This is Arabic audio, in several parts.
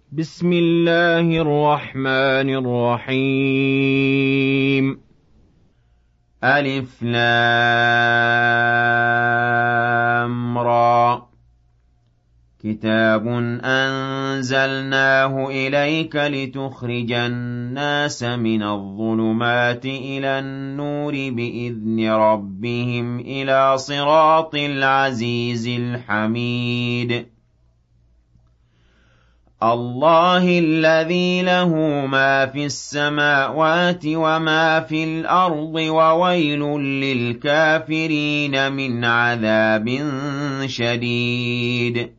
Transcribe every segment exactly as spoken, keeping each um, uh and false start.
بسم الله الرحمن الرحيم. ألف لام را. كتاب أنزلناه إليك لتخرج الناس من الظلمات إلى النور بإذن ربهم إلى صراط العزيز الحميد. الله الذي له ما في السماوات وما في الأرض وويل للكافرين من عذاب شديد.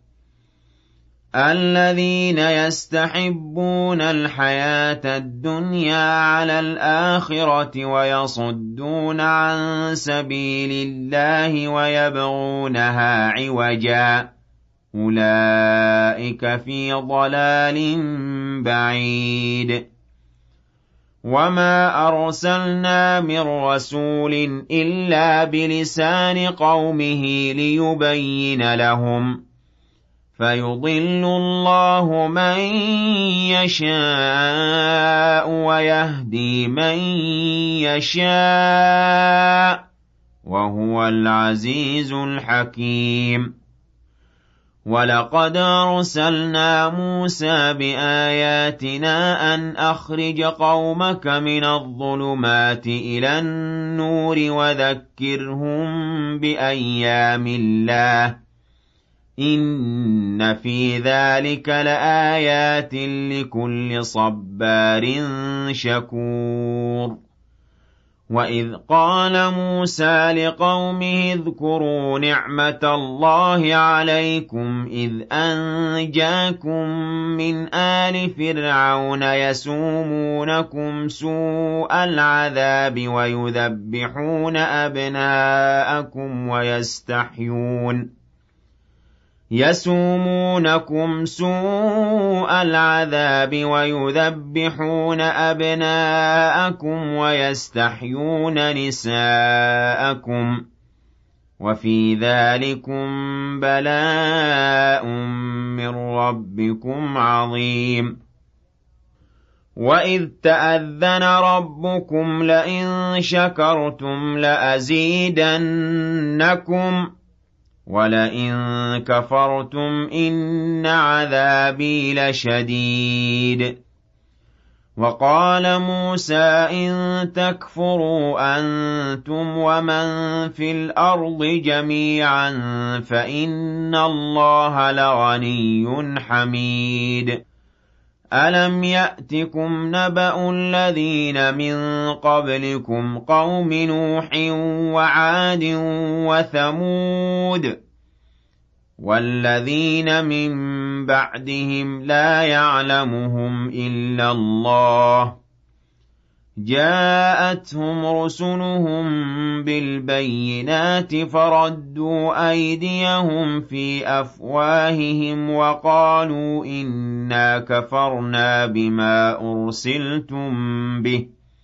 الذين يستحبون الحياة الدنيا على الآخرة ويصدون عن سبيل الله ويبغونها عوجا أولئك في ضلال بعيد. وما أرسلنا من رسول إلا بلسان قومه ليبين لهم فيضل الله من يشاء ويهدي من يشاء وهو العزيز الحكيم. ولقد أرسلنا موسى بآياتنا أن أخرج قومك من الظلمات إلى النور وذكرهم بأيام الله إن في ذلك لآيات لكل صبار شكور. وإذ قال موسى لقومه اذكروا نعمة الله عليكم إذ أنجاكم من آل فرعون يسومونكم سوء العذاب ويذبحون أبناءكم ويستحيون يسومونكم سوء العذاب ويذبحون أبناءكم ويستحيون نساءكم وفي ذلكم بلاء من ربكم عظيم. وإذ تأذن ربكم لئن شكرتم لأزيدنكم ولئن كفرتم إن عذابي لشديد. وقال موسى إن تكفروا أنتم ومن في الأرض جميعا فإن الله لغني حميد. ألم يأتكم نبأ الذين من قبلكم قوم نوح وعاد وثمود والذين من بعدهم لا يعلمهم إلا الله جاءتهم رسلهم بالبينات فردوا أيديهم في أفواههم وقالوا إنا كفرنا بما أرسلتم به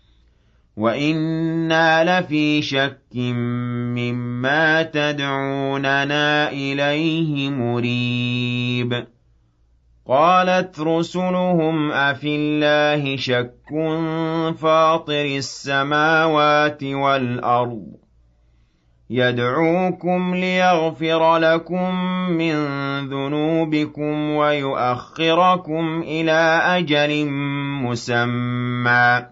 وإنا لفي شك مما تدعوننا إليه مريب. قالت رسلهم أفي الله شك فاطر السماوات والأرض يدعوكم ليغفر لكم من ذنوبكم ويؤخركم إلى أجل مسمى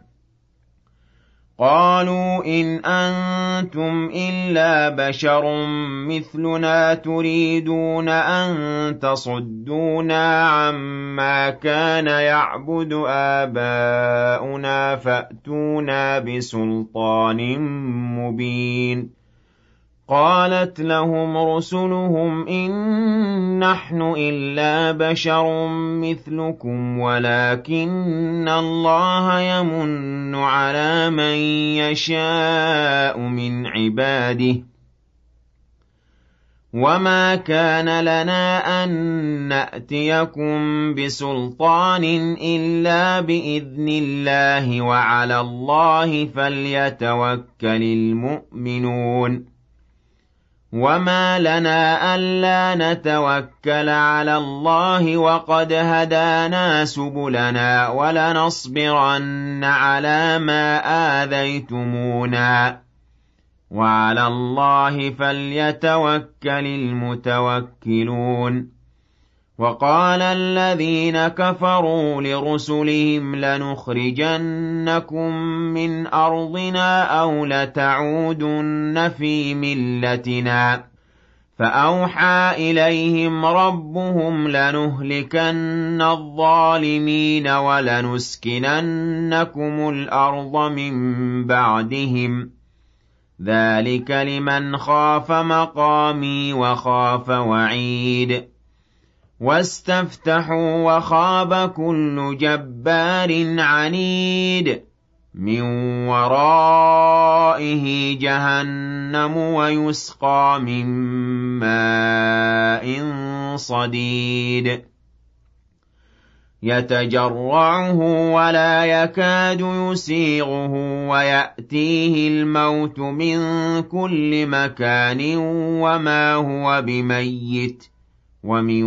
قالوا إن أنتم إلا بشر مثلنا تريدون أن تصدونا عما كان يعبد آباؤنا فأتونا بسلطان مبين. قالت لهم رسلهم إن نحن إلا بشر مثلكم ولكن الله يمن على من يشاء من عباده وما كان لنا أن نأتيكم بسلطان إلا بإذن الله وعلى الله فليتوكل المؤمنون. وَمَا لَنَا أَلَّا نَتَوَكَّلَ عَلَى اللَّهِ وَقَدْ هَدَانَا سُبُلَنَا وَلَنَصْبِرَنَّ عَلَىٰ مَا آذَيْتُمُونَا وَعَلَى اللَّهِ فَلْيَتَوَكَّلِ الْمُتَوَكِّلُونَ وَقَالَ الَّذِينَ كَفَرُوا لِرُسُلِهِمْ لَنُخْرِجَنَّكُم مِّنْ أَرْضِنَا أَوْ لَتَعُودُنَّ فِي مِلَّتِنَا فَأَوْحَىٰ إِلَيْهِمْ رَبُّهُمْ لَنُهْلِكَنَّ الظَّالِمِينَ وَلَنُسْكِنَنَّكُمُ الْأَرْضَ مِن بَعْدِهِمْ ۚ ذَٰلِكَ لِمَنْ خَافَ مَقَامِي وَخَافَ وَعِيدِ وَاسْتَفْتَحُوا وَخَابَ كُلُّ جَبَّارٍ عَنِيدٍ مِّن وَرَائِهِ جَهَنَّمُ وَيُسْقَىٰ مِن مَّاءٍ صَدِيدٍ يَتَجَرَّعُهُ وَلَا يَكَادُ يُسِيغُهُ وَيَأْتِيهِ الْمَوْتُ مِن كُلِّ مَكَانٍ وَمَا هُوَ بِمَيِّتٍ وَمِن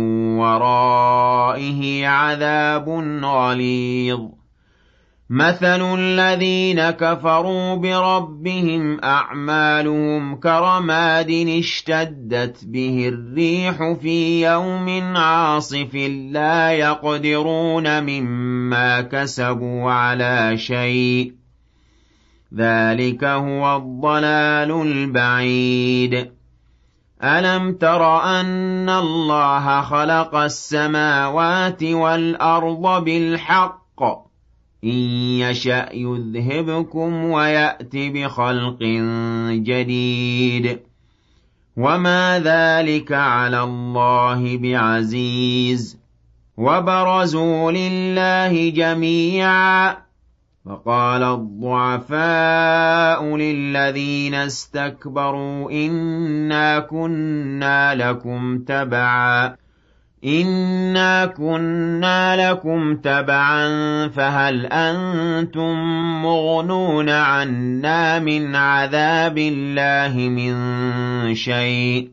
وَرَائِهِ عَذَابٌ غَلِيظٌ مَثَلُ الَّذِينَ كَفَرُوا بِرَبِّهِمْ أَعْمَالُهُمْ كَرَمَادٍ اشْتَدَّتْ بِهِ الرِّيحُ فِي يَوْمٍ عَاصِفٍ لَّا يَقْدِرُونَ مِمَّا كَسَبُوا عَلَىٰ شَيْءٍ ۚ ذَٰلِكَ هُوَ الضَّلَالُ الْبَعِيدُ أَلَمْ تَرَ أَنَّ اللَّهَ خَلَقَ السَّمَاوَاتِ وَالْأَرْضَ بِالْحَقِّ ۚ إِن يَشَأْ يُذْهِبْكُمْ وَيَأْتِ بِخَلْقٍ جَدِيدٍ وَمَا ذَٰلِكَ عَلَى اللَّهِ بِعَزِيزٍ وَبَرَزُوا لِلَّهِ جَمِيعًا فَقَالَ الضُّعَفَاءُ لِلَّذِينَ اسْتَكْبَرُوا إِنَّا كُنَّا لَكُمْ تَبَعًا إِنَّا كُنَّا لَكُمْ تَبَعًا فَهَلْ أَنتُم مُّغْنُونَ عَنَّا مِنْ عَذَابِ اللَّهِ مِن شَيْءٍ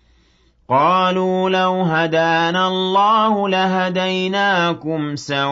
قَالُوا لَوْ هَدَانَا اللَّهُ لَهَدَيْنَاكُمْ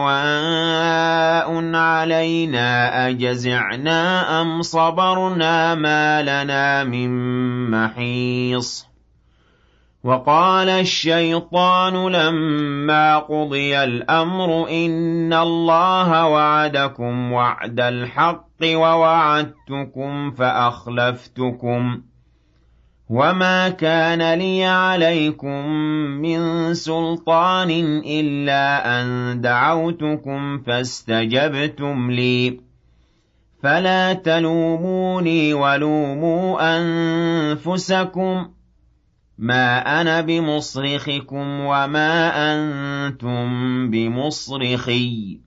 سَوَاءٌ عَلَيْنَا أَجَزِعْنَا أَمْ صَبَرْنَا مَا لَنَا مِن مَّحِيصٍ وَقَالَ الشَّيْطَانُ لَمَّا قُضِيَ الْأَمْرُ إِنَّ اللَّهَ وَعَدَكُمْ وَعْدَ الْحَقِّ وَوَعَدتُّكُمْ فَأَخْلَفْتُكُمْ وَمَا كَانَ لِيَ عَلَيْكُم مِّن سُلْطَانٍ إِلَّا أَن دَعَوْتُكُمْ فَاسْتَجَبْتُمْ لِي فَلَا تَلُومُونِي وَلُومُوا أَنفُسَكُم مَّا أَنَا بِمُصْرِخِكُمْ وَمَا أَنتُم بِمُصْرِخِيَّ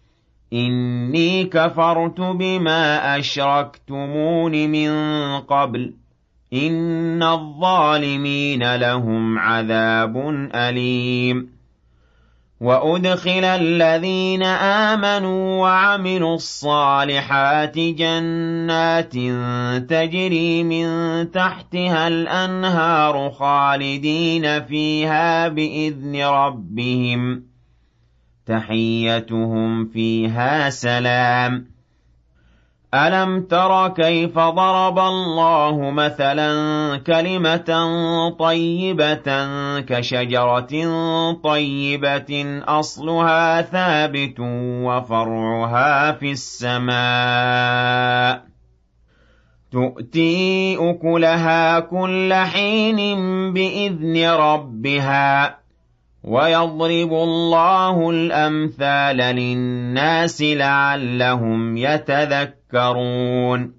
إِنِّي كَفَرْتُ بِمَا أَشْرَكْتُمُونِ مِن قَبْلُ إِنَّ الظَّالِمِينَ لَهُمْ عَذَابٌ أَلِيمٌ وَأُدْخِلَ الَّذِينَ آمَنُوا وَعَمِلُوا الصَّالِحَاتِ جَنَّاتٍ تَجْرِي مِن تَحْتِهَا الْأَنْهَارُ خَالِدِينَ فِيهَا بِإِذْنِ رَبِّهِمْ تَحِيَّتُهُمْ فِيهَا سَلَامٌ أَلَمْ تَرَ كَيْفَ ضَرَبَ اللَّهُ مَثَلًا كَلِمَةً طَيِّبَةً كَشَجَرَةٍ طَيِّبَةٍ أَصْلُهَا ثَابِتٌ وَفَرْعُهَا فِي السَّمَاءِ تُؤْتِي أُكُلَهَا كُلَّ حِينٍ بِإِذْنِ رَبِّهَا وَيَضْرِبُ اللَّهُ الْأَمْثَالَ لِلنَّاسِ لَعَلَّهُمْ يَتَذَكَّرُونَ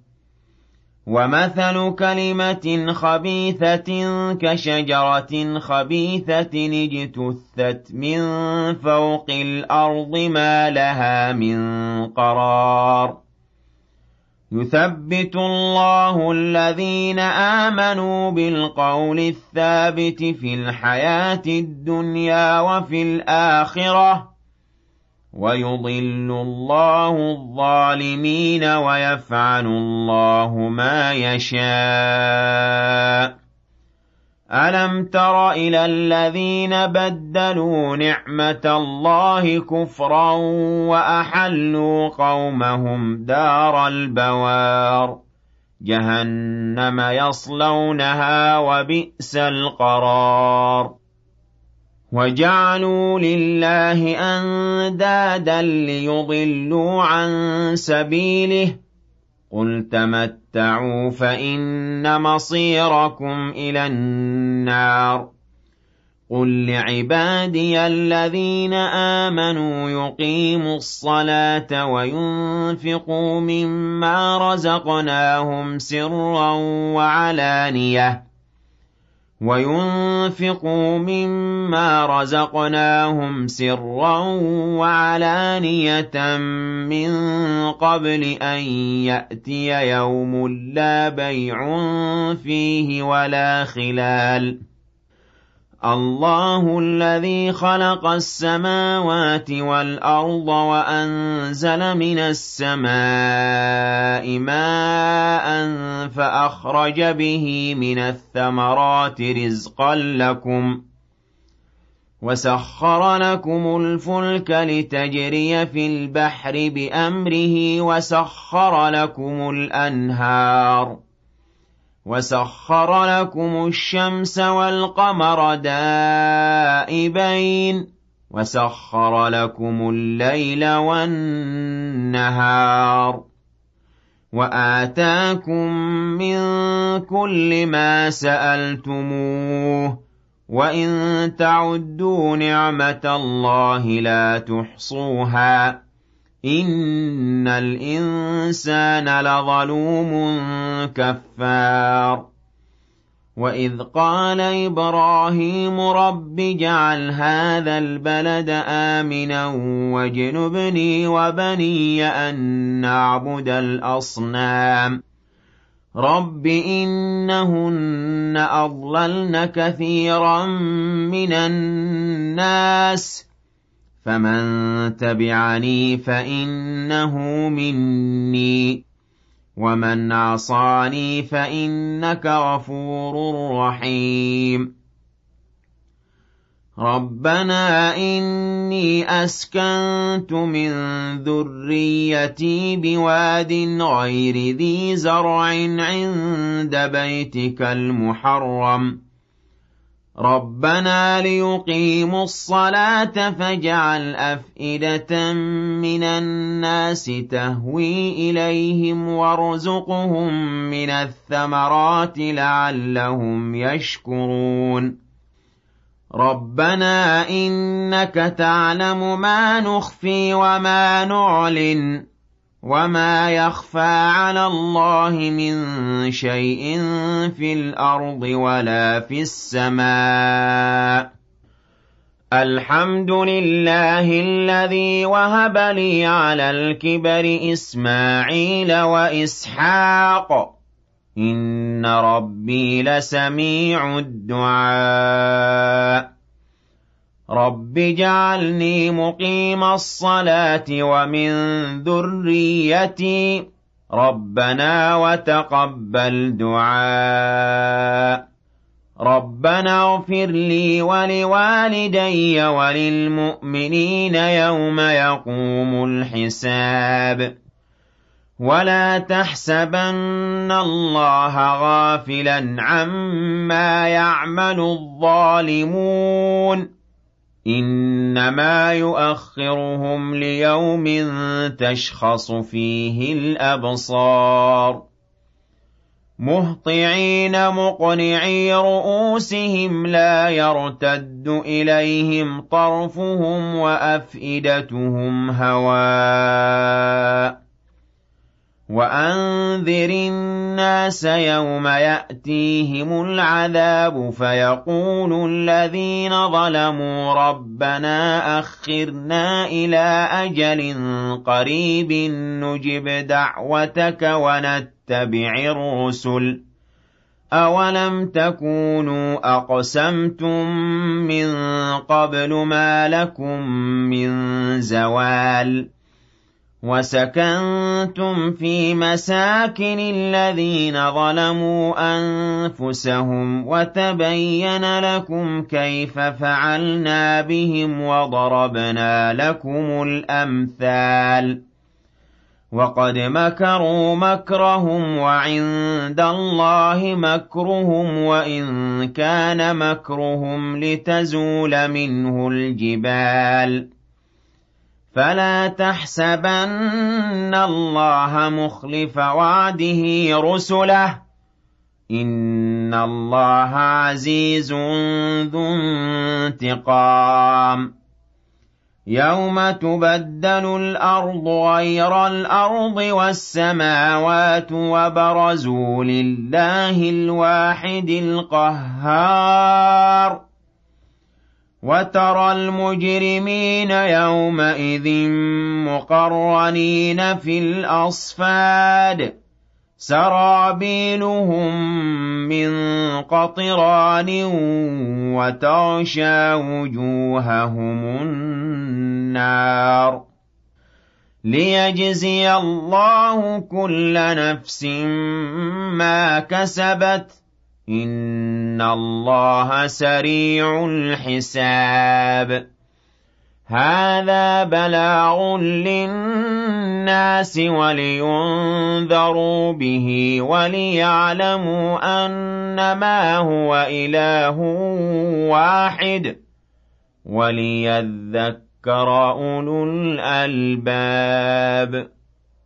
وَمَثَلُ كَلِمَةٍ خَبِيثَةٍ كَشَجَرَةٍ خَبِيثَةٍ اجْتُثَّتْ مِن فَوْقِ الْأَرْضِ مَا لَهَا مِن قَرَارٍ يُثَبِّتُ اللَّهُ الَّذِينَ آمَنُوا بِالْقَوْلِ الثَّابِتِ فِي الْحَيَاةِ الدُّنْيَا وَفِي الْآخِرَةِ ۖ وَيُضِلُّ اللَّهُ الظَّالِمِينَ وَيَفْعَلُ اللَّهُ مَا يَشَاءُ أَلَمْ تَرَ إِلَى الَّذِينَ بَدَّلُوا نِعْمَةَ اللَّهِ كُفْرًا وَأَحَلُّوا قَوْمَهُمْ دَارَ الْبَوَارِ جَهَنَّمَ يَصْلَوْنَهَا وَبِئْسَ الْقَرَارُ وَجَعَلُوا لِلَّهِ أَندَادًا لِّيُضِلُّوا عَن سَبِيلِهِ قُلْ تَمَتَّعُوا فَإِنَّ مَصِيرَكُمْ إِلَى النَّارِ قُل لِّعِبَادِيَ الَّذِينَ آمَنُوا يُقِيمُوا الصَّلَاةَ وَيُنفِقُوا مِمَّا رَزَقْنَاهُمْ سِرًّا وَعَلَانِيَةً وَيُنفِقُوا مِمَّا رَزَقْنَاهُمْ سِرًّا وَعَلَانِيَةً مِّن قَبْلِ أَن يَأْتِيَ يَوْمٌ لَّا بَيْعٌ فِيهِ وَلَا خِلَالٌ اللَّهُ الَّذِي خَلَقَ السَّمَاوَاتِ وَالْأَرْضَ وَأَنزَلَ مِنَ السَّمَاءِ مَاءً فَأَخْرَجَ بِهِ مِنَ الثَّمَرَاتِ رِزْقًا لَّكُمْ وَسَخَّرَ لَكُمُ الْفُلْكَ لِتَجْرِيَ فِي الْبَحْرِ بِأَمْرِهِ وَسَخَّرَ لَكُمُ الْأَنْهَارَ وَسَخَّرَ لَكُمُ الشَّمْسَ وَالْقَمَرَ دَائِبَيْنِ وَسَخَّرَ لَكُمُ اللَّيْلَ وَالنَّهَارَ وَآتَاكُم مِّن كُلِّ مَا سَأَلْتُمُوهُ وَإِن تَعُدُّوا نِعْمَةَ اللَّهِ لَا تُحْصُوهَا إِنَّ الْإِنسَانَ لَظَلُومٌ كَفَّارٌ وَإِذْ قَالَ إِبْرَاهِيمُ رَبِّ اجْعَلْ هَٰذَا الْبَلَدَ آمِنًا وَاجْنُبْنِي وَبَنِيَّ أَن نَّعْبُدَ الْأَصْنَامَ رَبِّ إِنَّهُنَّ أَضْلَلْنَ كَثِيرًا مِّنَ النَّاسِ فَمَن تَبِعَنِي فَإِنَّهُ مِنِّي وَمَنْ عَصَانِي فَإِنَّكَ غَفُورٌ رَّحِيمٌ رَبَّنَا إِنِّي أَسْكَنتُ مِن ذُرِّيَّتِي بِوَادٍ غَيْرِ ذِي زَرْعٍ عِندَ بَيْتِكَ الْمُحَرَّمِ رَبَّنَا لِيُقِيمُوا الصَّلَاةَ فَاجْعَلْ أَفْئِدَةً مِّنَ النَّاسِ تَهْوِي إِلَيْهِمْ وَارْزُقْهُم مِّنَ الثَّمَرَاتِ لَعَلَّهُمْ يَشْكُرُونَ رَبَّنَا إِنَّكَ تَعْلَمُ مَا نُخْفِي وَمَا نُعْلِنُ وَمَا يَخْفَىٰ عَلَى اللَّهِ مِن شَيْءٍ فِي الْأَرْضِ وَلَا فِي السَّمَاءِ الْحَمْدُ لِلَّهِ الَّذِي وَهَبَ لِي عَلَى الْكِبَرِ إِسْمَاعِيلَ وَإِسْحَاقَ إِنَّ رَبِّي لَسَمِيعُ الدُّعَاءِ رَبِّ اجْعَلْنِي مُقِيمَ الصَّلَاةِ وَمِن ذُرِّيَّتِي رَبَّنَا وَتَقَبَّلْ دُعَاءِ رَبَّنَا اغْفِرْ لِي وَلِوَالِدَيَّ وَلِلْمُؤْمِنِينَ يَوْمَ يَقُومُ الْحِسَابُ وَلَا تَحْسَبَنَّ اللَّهَ غَافِلًا عَمَّا يَعْمَلُ الظَّالِمُونَ إِنَّمَا يُؤَخِّرُهُمْ لِيَوْمٍ تَشْخَصُ فِيهِ الْأَبْصَارُ مُهْطِعِينَ مُقْنِعِي رُءُوسِهِمْ لَا يَرْتَدُّ إِلَيْهِمْ طَرْفُهُمْ وَأَفْئِدَتُهُمْ هَوَاءٌ وَأَنذِرِ النَّاسَ يَوْمَ يَأْتِيهِمُ الْعَذَابُ فَيَقُولُ الَّذِينَ ظَلَمُوا رَبَّنَا أَخِّرْنَا إِلَىٰ أَجَلٍ قَرِيبٍ نُّجِبْ دَعْوَتَكَ وَنَتَّبِعِ الرُّسُلَ أَوَلَمْ تَكُونُوا أَقْسَمْتُم مِّن قَبْلُ مَا لَكُم مِّن زَوَالٍ وَسَكَنتُمْ فِي مَسَاكِنِ الَّذِينَ ظَلَمُوا أَنفُسَهُمْ وَتَبَيَّنَ لَكُمْ كَيْفَ فَعَلْنَا بِهِمْ وَضَرَبْنَا لَكُمُ الْأَمْثَالَ وَقَدْ مَكَرُوا مَكْرَهُمْ وَعِندَ اللَّهِ مَكْرُهُمْ وَإِن كَانَ مَكْرُهُمْ لِتَزُولَ مِنْهُ الْجِبَالُ فَلَا تَحْسَبَنَّ اللَّهَ مُخْلِفَ وَعْدِهِ رُسُلَهُ ۗ إِنَّ اللَّهَ عَزِيزٌ ذُو انتِقَامٍ يَوْمَ تُبَدَّلُ الْأَرْضُ غَيْرَ الْأَرْضِ وَالسَّمَاوَاتُ وَبَرَزُوا لِلَّهِ الْوَاحِدِ الْقَهَّارِ وَتَرَى الْمُجْرِمِينَ يَوْمَئِذٍ مُّقَرَّنِينَ فِي الْأَصْفَادِ سَرَابِيلُهُم مِّن قَطِرَانٍ وَتَغْشَىٰ وُجُوهَهُمُ النَّارُ لِيَجْزِيَ اللَّهُ كُلَّ نَفْسٍ مَّا كَسَبَتْ ۚ إِنَّ اللَّهَ سَرِيعُ الْحِسَابِ هَٰذَا بَلَاغٌ لِّلنَّاسِ وَلِيُنذَرُوا بِهِ وَلِيَعْلَمُوا أَنَّمَا هُوَ إِلَٰهٌ وَاحِدٌ وَلِيَذَّكَّرَ أُولُو الْأَلْبَابِ